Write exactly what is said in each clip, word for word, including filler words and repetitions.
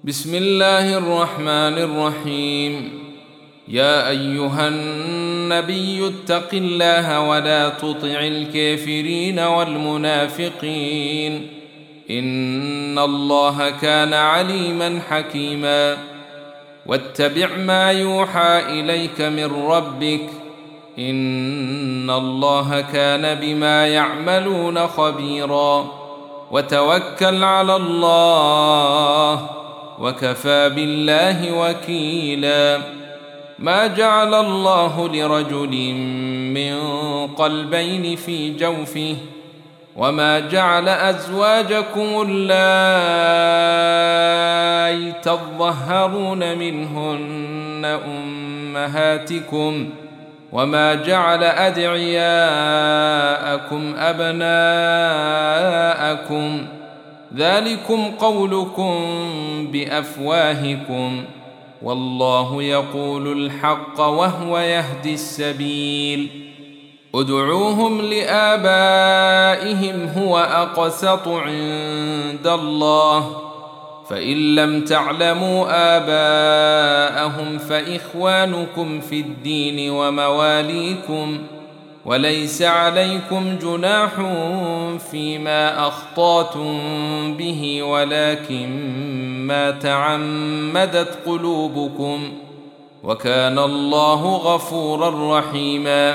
بسم الله الرحمن الرحيم. يا أيها النبي اتق الله ولا تطع الكافرين والمنافقين إن الله كان عليما حكيما. واتبع ما يوحى إليك من ربك إن الله كان بما يعملون خبيرا. وتوكل على الله وكفى بالله وكيلا. ما جعل الله لرجل من قلبين في جوفه وما جعل أزواجكم اللائي تظهرون منهن أمهاتكم وما جعل أدعياءكم أبناءكم ذلكم قولكم بأفواهكم والله يقول الحق وهو يهدي السبيل. ادعوهم لآبائهم هو أقسط عند الله فإن لم تعلموا آباءهم فإخوانكم في الدين ومواليكم وليس عليكم جناح فيما أخطأتم به ولكن ما تعمدت قلوبكم وكان الله غفورا رحيما.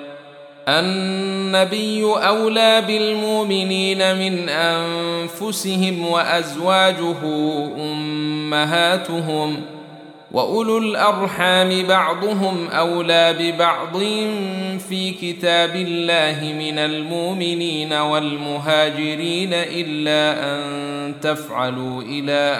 النبي أولى بالمؤمنين من أنفسهم وأزواجه أمهاتهم وأولو الأرحام بعضهم أولى ببعض في كتاب الله من المؤمنين والمهاجرين إلا أن تفعلوا إلى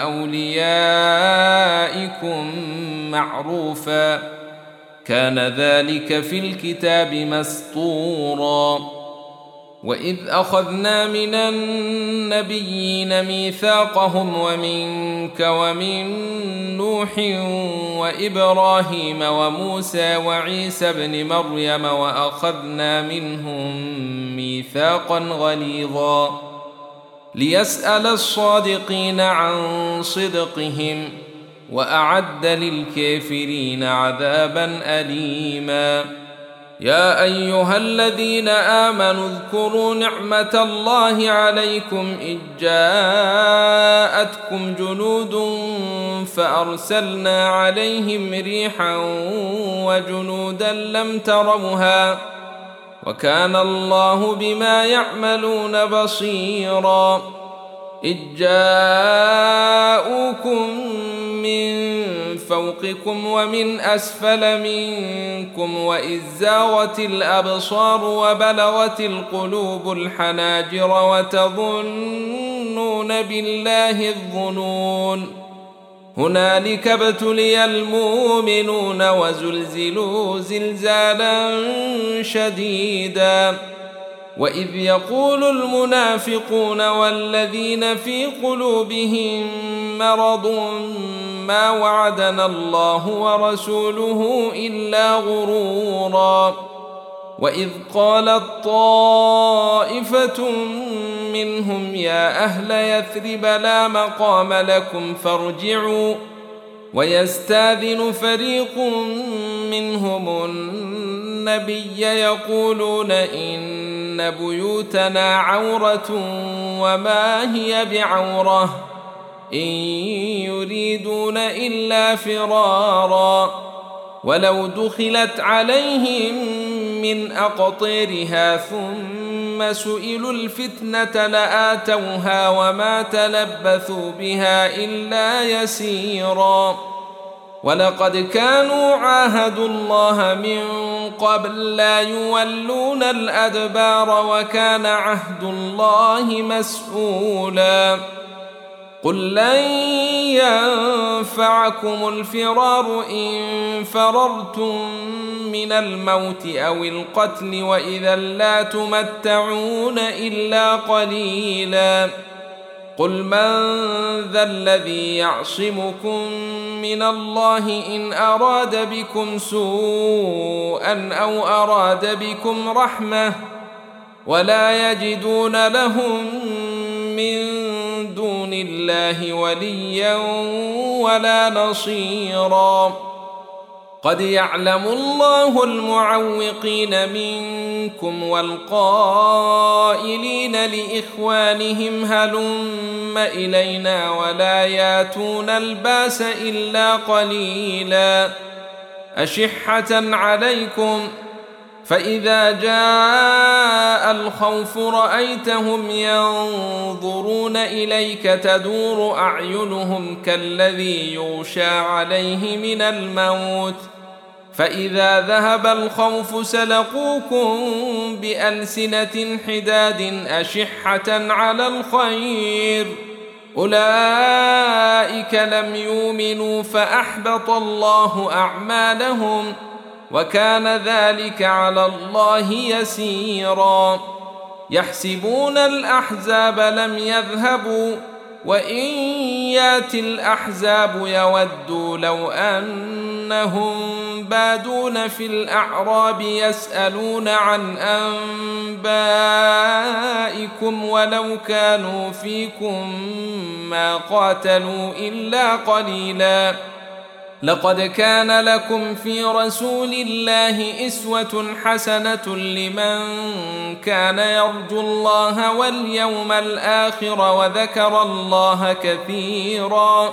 أوليائكم معروفا كان ذلك في الكتاب مسطورا. وإذ أخذنا من النبيين ميثاقهم ومنك ومن نوح وإبراهيم وموسى وعيسى ابن مريم وأخذنا منهم ميثاقا غليظا ليسأل الصادقين عن صدقهم وأعد للكافرين عذابا أليما. يا أيها الذين آمنوا اذكروا نعمة الله عليكم إذ جاءتكم جنود فأرسلنا عليهم ريحا وجنودا لم تروها وكان الله بما يعملون بصيرا. إذ جاءوكم من فوقكم ومن أسفل منكم وإذ زاغت الأبصار وبلغت القلوب الحناجر وتظنون بالله الظنون هنالك ابتلي المؤمنون وزلزلوا زلزالا شديدا. وإذ يقول المنافقون والذين في قلوبهم مرض ما وعدنا الله ورسوله إلا غرورا. وإذ قالت طائفة منهم يا أهل يثرب لا مقام لكم فارجعوا ويستاذن فريق منهم النبي يقولون إن بيوتنا عورة وما هي بعورة إن يريدون إلا فرارا ولو دخلت عليهم من أقطيرها ثم سئلوا الفتنة لآتوها وما تلبثوا بها إلا يسيرا. ولقد كانوا عاهدوا الله من قبل لا يولون الأدبار وكان عهد الله مسؤولا. قل لن ينفعكم الفرار إن فررتم من الموت أو القتل وإذا لا تمتعون إلا قليلا. قل من ذا الذي يعصمكم من الله إن أراد بكم سوءا أو أراد بكم رحمة ولا يجدون لهم من دون الله وليا ولا نصيرا. قد يعلم الله المعوقين منكم والقائلين لإخوانهم هلم إلينا ولا ياتون الباس إلا قليلا أشحة عليكم فإذا جاء الخوف رأيتهم ينظرون إليك تدور أعينهم كالذي يغشى عليه من الموت فإذا ذهب الخوف سلقوكم بألسنة حداد أشحة على الخير أولئك لم يؤمنوا فأحبط الله أعمالهم وكان ذلك على الله يسيرا. يحسبون الأحزاب لم يذهبوا وإن يأتي الأحزاب يودوا لو أنهم بادون في الأعراب يسألون عن أنبائكم ولو كانوا فيكم ما قاتلوا إلا قليلا. لقد كان لكم في رسول الله أسوة حسنة لمن كان يرجو الله واليوم الآخر وذكر الله كثيرا.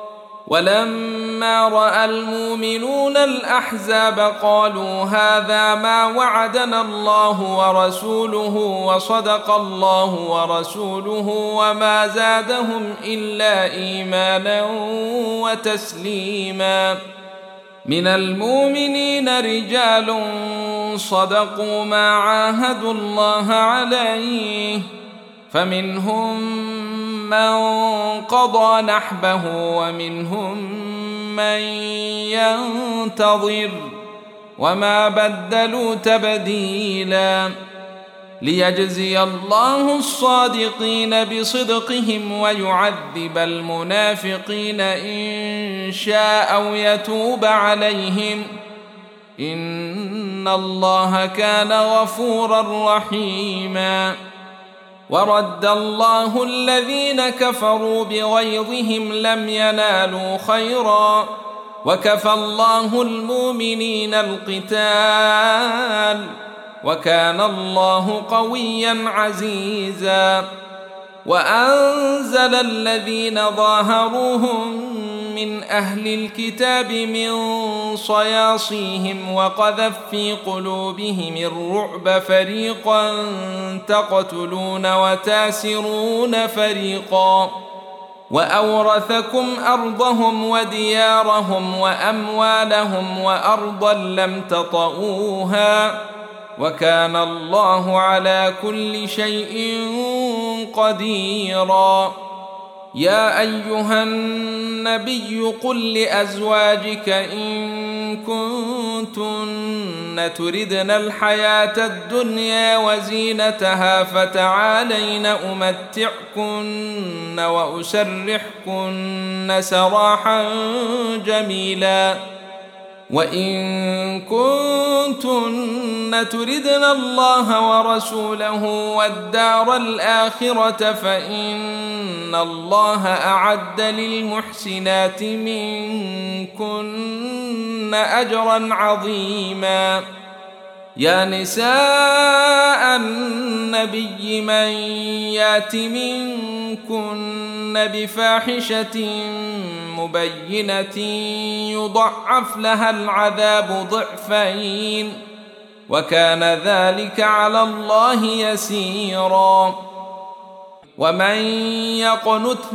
ولما رأى المؤمنون الأحزاب قالوا هذا ما وعدنا الله ورسوله وصدق الله ورسوله وما زادهم إلا إيمانا وتسليما. من المؤمنين رجال صدقوا ما عاهدوا الله عليه فمنهم من قضى نحبه ومنهم من ينتظر وما بدلوا تبديلا. ليجزي الله الصادقين بصدقهم ويعذب المنافقين إن شاء أو يتوب عليهم إن الله كان غفورا رحيما. ورد الله الذين كفروا بغيظهم لم ينالوا خيرا وكفى الله المؤمنين القتال وكان الله قويا عزيزا. وأنزل الذين ظاهروهم من أهل الكتاب من صياصيهم وقذف في قلوبهم الرعب فريقا تقتلون وتاسرون فريقا وأورثكم أرضهم وديارهم وأموالهم وأرضا لم تطئوها وكان الله على كل شيء قديرا. يا أيها النبي قل لأزواجك إن كنتن تردن الحياة الدنيا وزينتها فتعالين أمتعكن وأسرحكن سراحا جميلا. وإن كنتن تردن الله ورسوله والدار الآخرة فإن الله أعد للمحسنات منكن أجرا عظيما. يا نساء النبي من يات منكن بفاحشة مبينة يضعف لها العذاب ضعفين وكان ذلك على الله يسيرا. ومن يقنت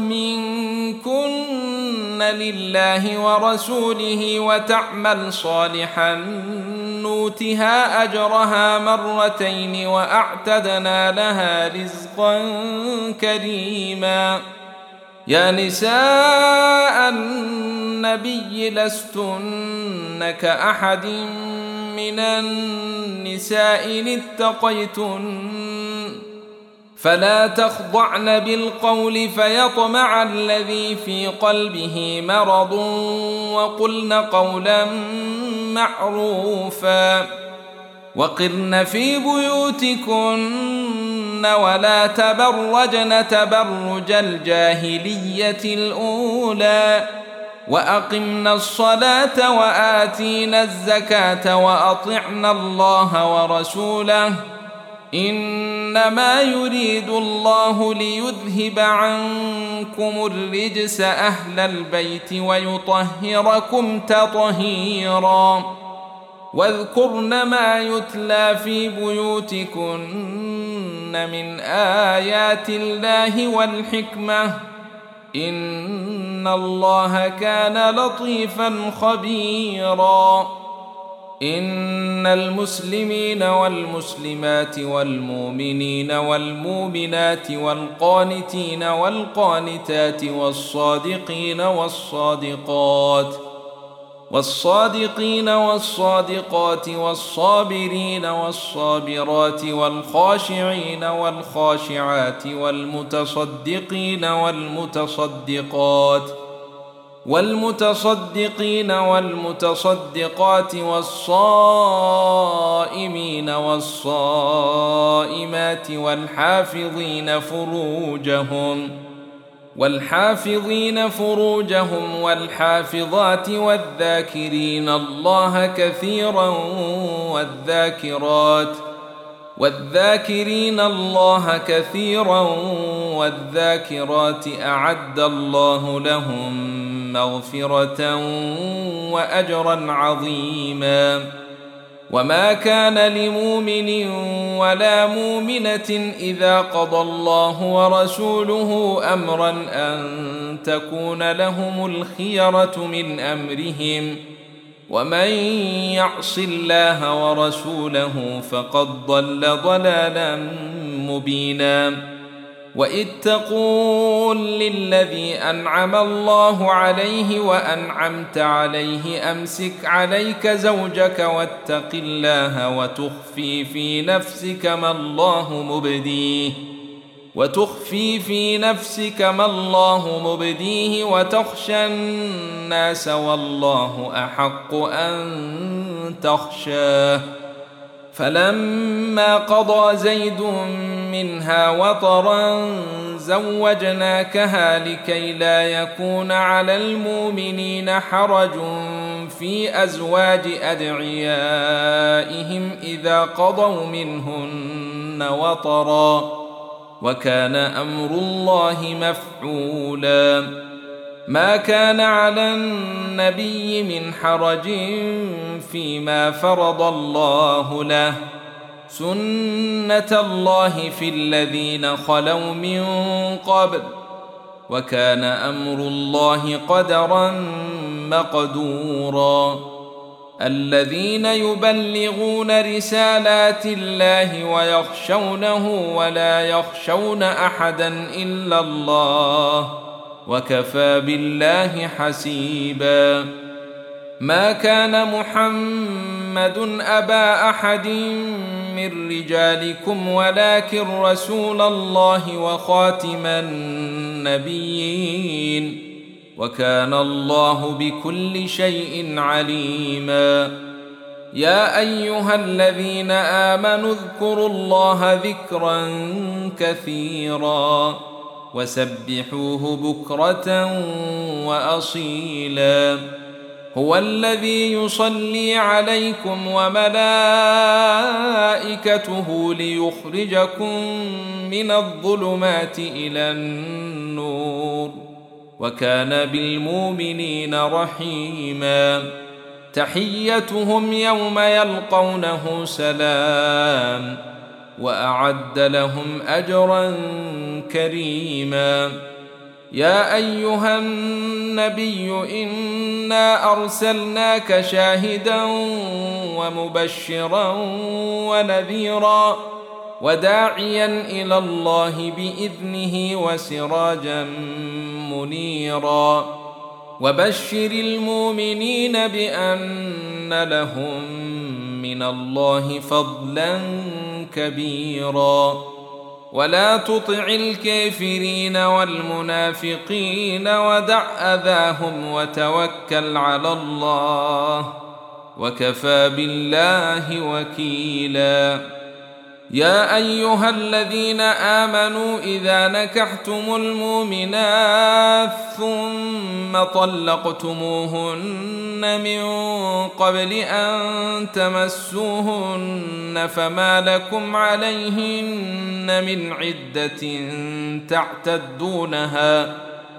منكن لله ورسوله وتعمل صالحا نؤتها أجرها مرتين وأعتدنا لها رزقا كريما. يا نساء النبي لستن كأحد من النساء إن اتقيتن فلا تخضعن بالقول فيطمع الذي في قلبه مرض وقلن قولا معروفا. وقرن في بيوتكن ولا تبرجن تبرج الجاهلية الأولى وأقمنا الصلاة وآتينا الزكاة وأطعنا الله ورسوله إنما يريد الله ليذهب عنكم الرجس أهل البيت ويطهركم تطهيرا واذكرن ما يتلى في بيوتكن من آيات الله والحكمة إن الله كان لطيفا خبيرا إن المسلمين والمسلمات والمؤمنين والمؤمنات والقانتين والقانتات والصادقين والصادقات والصادقين والصادقات والصابرين والصابرات والخاشعين والخاشعات والمتصدقين والمتصدقات والمتصدقين والمتصدقات والصائمين والصائمات والحافظين فروجهم والحافظين فروجهم والحافظات والذاكرين الله كثيرا والذاكرات والذاكرين الله كثيرا والذاكرات أعد الله لهم مغفرة وأجرا عظيما وما كان لمؤمن ولا مؤمنة إذا قضى الله ورسوله أمرا أن تكون لهم الخيرة من أمرهم ومن يعص الله ورسوله فقد ضل ضلالا مبينا وإذ تقول للذي أنعم الله عليه وأنعمت عليه أمسك عليك زوجك واتق الله وتخفي في نفسك ما الله مبديه وتخفي في نفسك ما الله مبديه وتخشى الناس والله أحق أن تخشاه فلما قضى زيد منها وطرا زوجناكها لكي لا يكون على المؤمنين حرج في أزواج أدعيائهم إذا قضوا منهن وطرا وكان أمر الله مفعولا ما كان على النبي من حرج فيما فرض الله له سنة الله في الذين خلوا من قبل وكان أمر الله قدرا مقدورا الذين يبلغون رسالات الله ويخشونه ولا يخشون أحدا إلا الله وكفى بالله حسيبا ما كان محمد أبا أحد من رجالكم ولكن رسول الله وخاتم النبيين وكان الله بكل شيء عليما يا أيها الذين آمنوا اذكروا الله ذكرا كثيرا وسبحوه بكرة وأصيلا هو الذي يصلي عليكم وملائكته ليخرجكم من الظلمات إلى النور وكان بالمؤمنين رحيما تحيتهم يوم يلقونه سلام وأعد لهم أجرا كريما يا أيها النبي إنا أرسلناك شاهدا ومبشرا ونذيرا وداعيا إلى الله بإذنه وسراجا منيرا وبشر المؤمنين بأن لهم من الله فضلا كبيرا ولا تطع الكافرين والمنافقين ودع أذاهم وتوكل على الله وكفى بالله وكيلا يا أيها الذين آمنوا إذا نكحتم المؤمنات ثم طلقتموهن من قبل أن تمسوهن فما لكم عليهن من عدة تعتدونها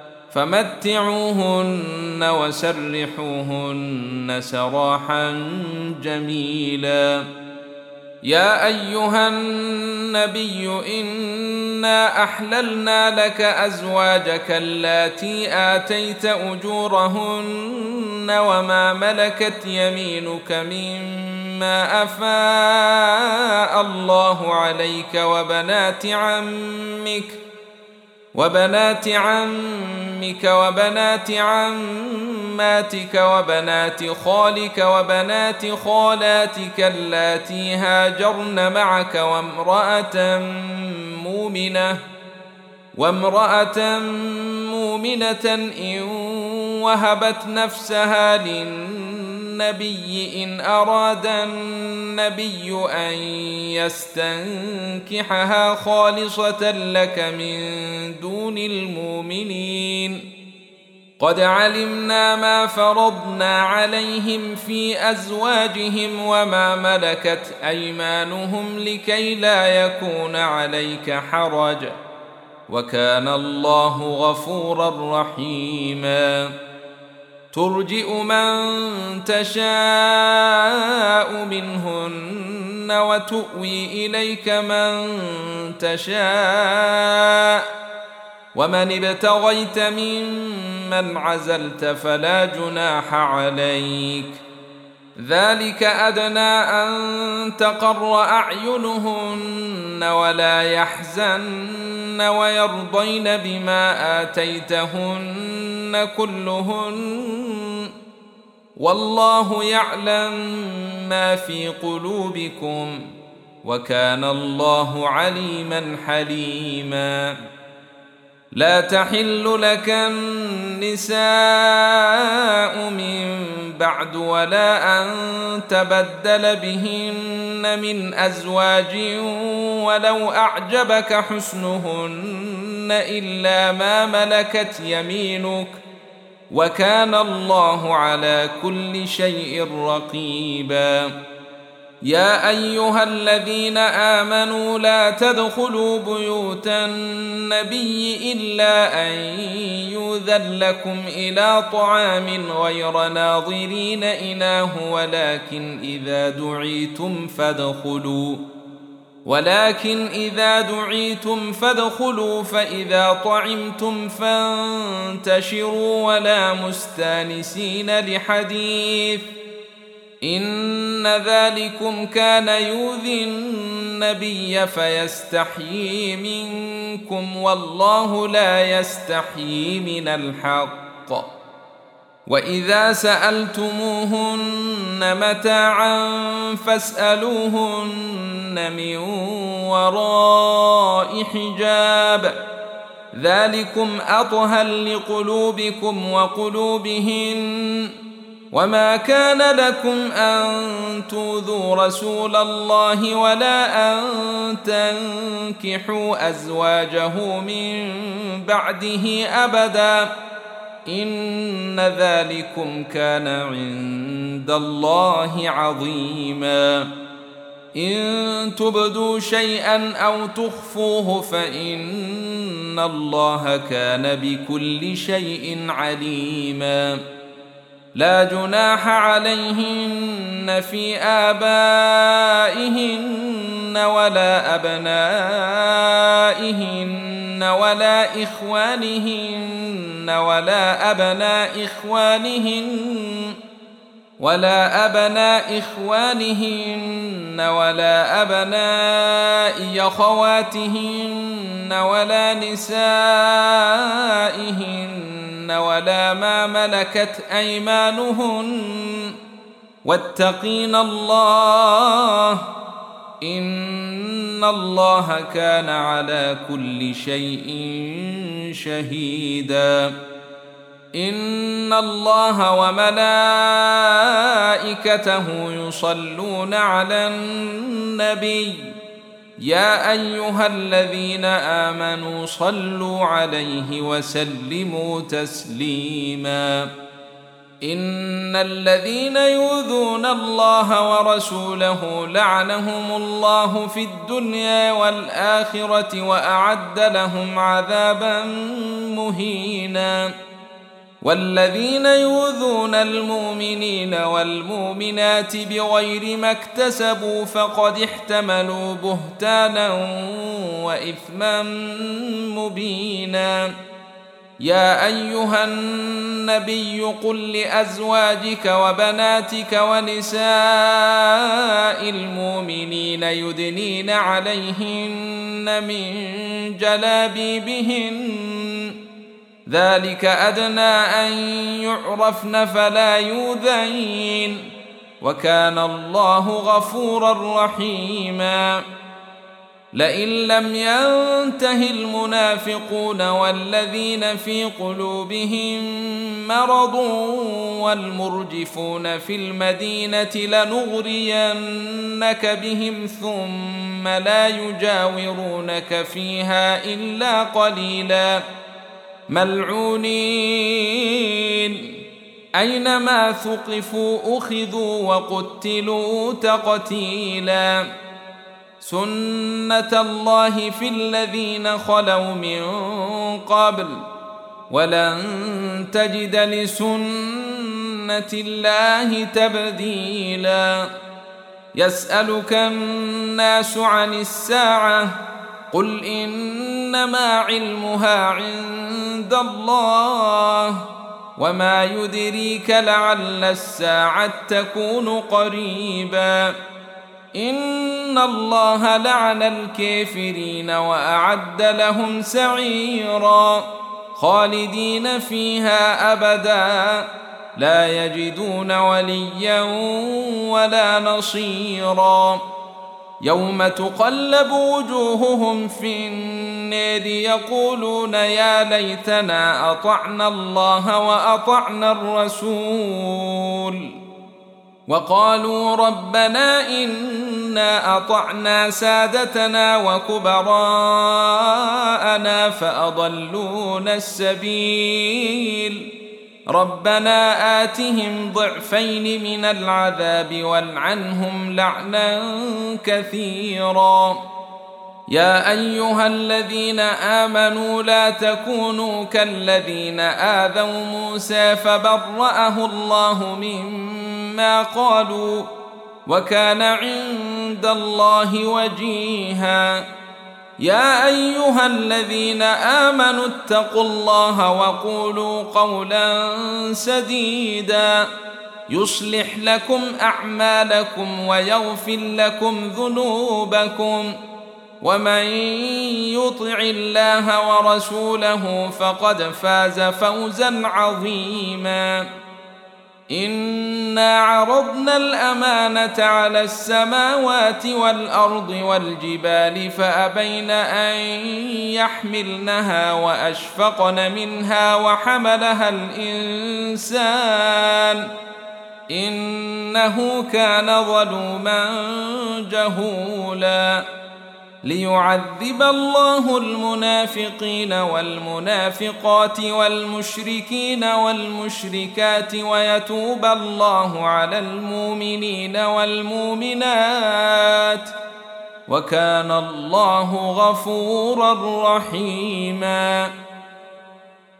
فمتعوهن وسرحوهن سراحا جميلا. يا أيها النبي إنا أحللنا لك أزواجك اللاتي آتيت أجورهن وما ملكت يمينك مما أفاء الله عليك وبنات عمك وبنات عمك وبنات عماتك وبنات خالك وبنات خالاتك اللاتي هاجرن معك وامرأة مؤمنة وامرأة مؤمنة إن وهبت نفسها للنبي إن أراد النبي أن يستنكحها خالصة لك من دون المؤمنين. قد علمنا ما فرضنا عليهم في أزواجهم وما ملكت أيمانهم لكي لا يكون عليك حرج وكان الله غفورا رحيما. ترجئ من تشاء منهن وتؤوي إليك من تشاء ومن ابتغيت ممن عزلت فلا جناح عليك ذلك أدنى أن تقر أعينهن ولا يحزن ويرضين بما آتيتهن كلهن والله يعلم ما في قلوبكم وكان الله عليما حليما. لا تحل لك النساء من بعد ولا أن تبدل بهن من أزواج ولو أعجبك حسنهن إلا ما ملكت يمينك وكان الله على كل شيء رقيبا. يا أيها الذين آمنوا لا تدخلوا بيوت النبي إلا أن يؤذن لكم إلى طعام غير ناظرين إناه ولكن إذا دعيتم فادخلوا ولكن إذا دعيتم فادخلوا فإذا طعمتم فانتشروا ولا مستانسين لحديث إن ذلكم كان يؤذي النبي فيستحيي منكم والله لا يستحيي من الحق. وإذا سألتموهن متاعا فاسألوهن من وراء حجاب ذلكم أطهر لقلوبكم وقلوبهن وما كان لكم أن تؤذوا رسول الله ولا أن تنكحوا أزواجه من بعده أبدا إن ذلكم كان عند الله عظيما. إن تبدوا شيئا أو تخفوه فإن الله كان بكل شيء عليما. لا جناح عليهن في آبائهن ولا أبنائهن ولا إخوانهن ولا أبناء إخوانهن ولا أبناء إخوانهن ولا أبناء أخواتهن ولا نسائهن ولا ما ملكت أيمانهن واتقين الله إن الله كان على كل شيء شهيدا. إن الله وملائكته يصلون على النبي يا أيها الذين آمنوا صلوا عليه وسلموا تسليما إن الذين يؤذون الله ورسوله لعنهم الله في الدنيا والآخرة وأعد لهم عذابا مهينا والذين يؤذون المؤمنين والمؤمنات بغير ما اكتسبوا فقد احتملوا بهتانا وإثما مبينا يا أيها النبي قل لأزواجك وبناتك ونساء المؤمنين يدنين عليهن من جلابيبهن ذلك أدنى أن يعرفن فلا يؤذين وكان الله غفورا رحيما لئن لم ينته المنافقون والذين في قلوبهم مرض والمرجفون في المدينة لنغرينك بهم ثم لا يجاورونك فيها إلا قليلا ملعونين أينما ثقفوا أخذوا وقتلوا تقتيلا سنة الله في الذين خلوا من قبل ولن تجد لسنة الله تبديلا يسألك الناس عن الساعة قل إنما علمها عند الله وما يدريك لعل الساعة تكون قريبا إن الله لعن الكافرين وأعد لهم سعيرا خالدين فيها أبدا لا يجدون وليا ولا نصيرا يوم تقلب وجوههم في النار يقولون يا ليتنا أطعنا الله وأطعنا الرسول وقالوا ربنا إنا أطعنا سادتنا وكبراءنا فأضلونا السبيل ربنا آتهم ضعفين من العذاب والعنهم لعنا كثيرا يا أيها الذين آمنوا لا تكونوا كالذين آذوا موسى فبرأه الله مما قالوا وكان عند الله وجيها يا أيها الذين آمنوا اتقوا الله وقولوا قولا سديدا يصلح لكم أعمالكم ويغفر لكم ذنوبكم ومن يطع الله ورسوله فقد فاز فوزا عظيما إنا عرضنا الأمانة على السماوات والأرض والجبال فأبين أن يحملنها وأشفقن منها وحملها الإنسان إنه كان ظلوما جهولا ليعذب الله المنافقين والمنافقات والمشركين والمشركات ويتوب الله على المؤمنين والمؤمنات وكان الله غفورا رحيما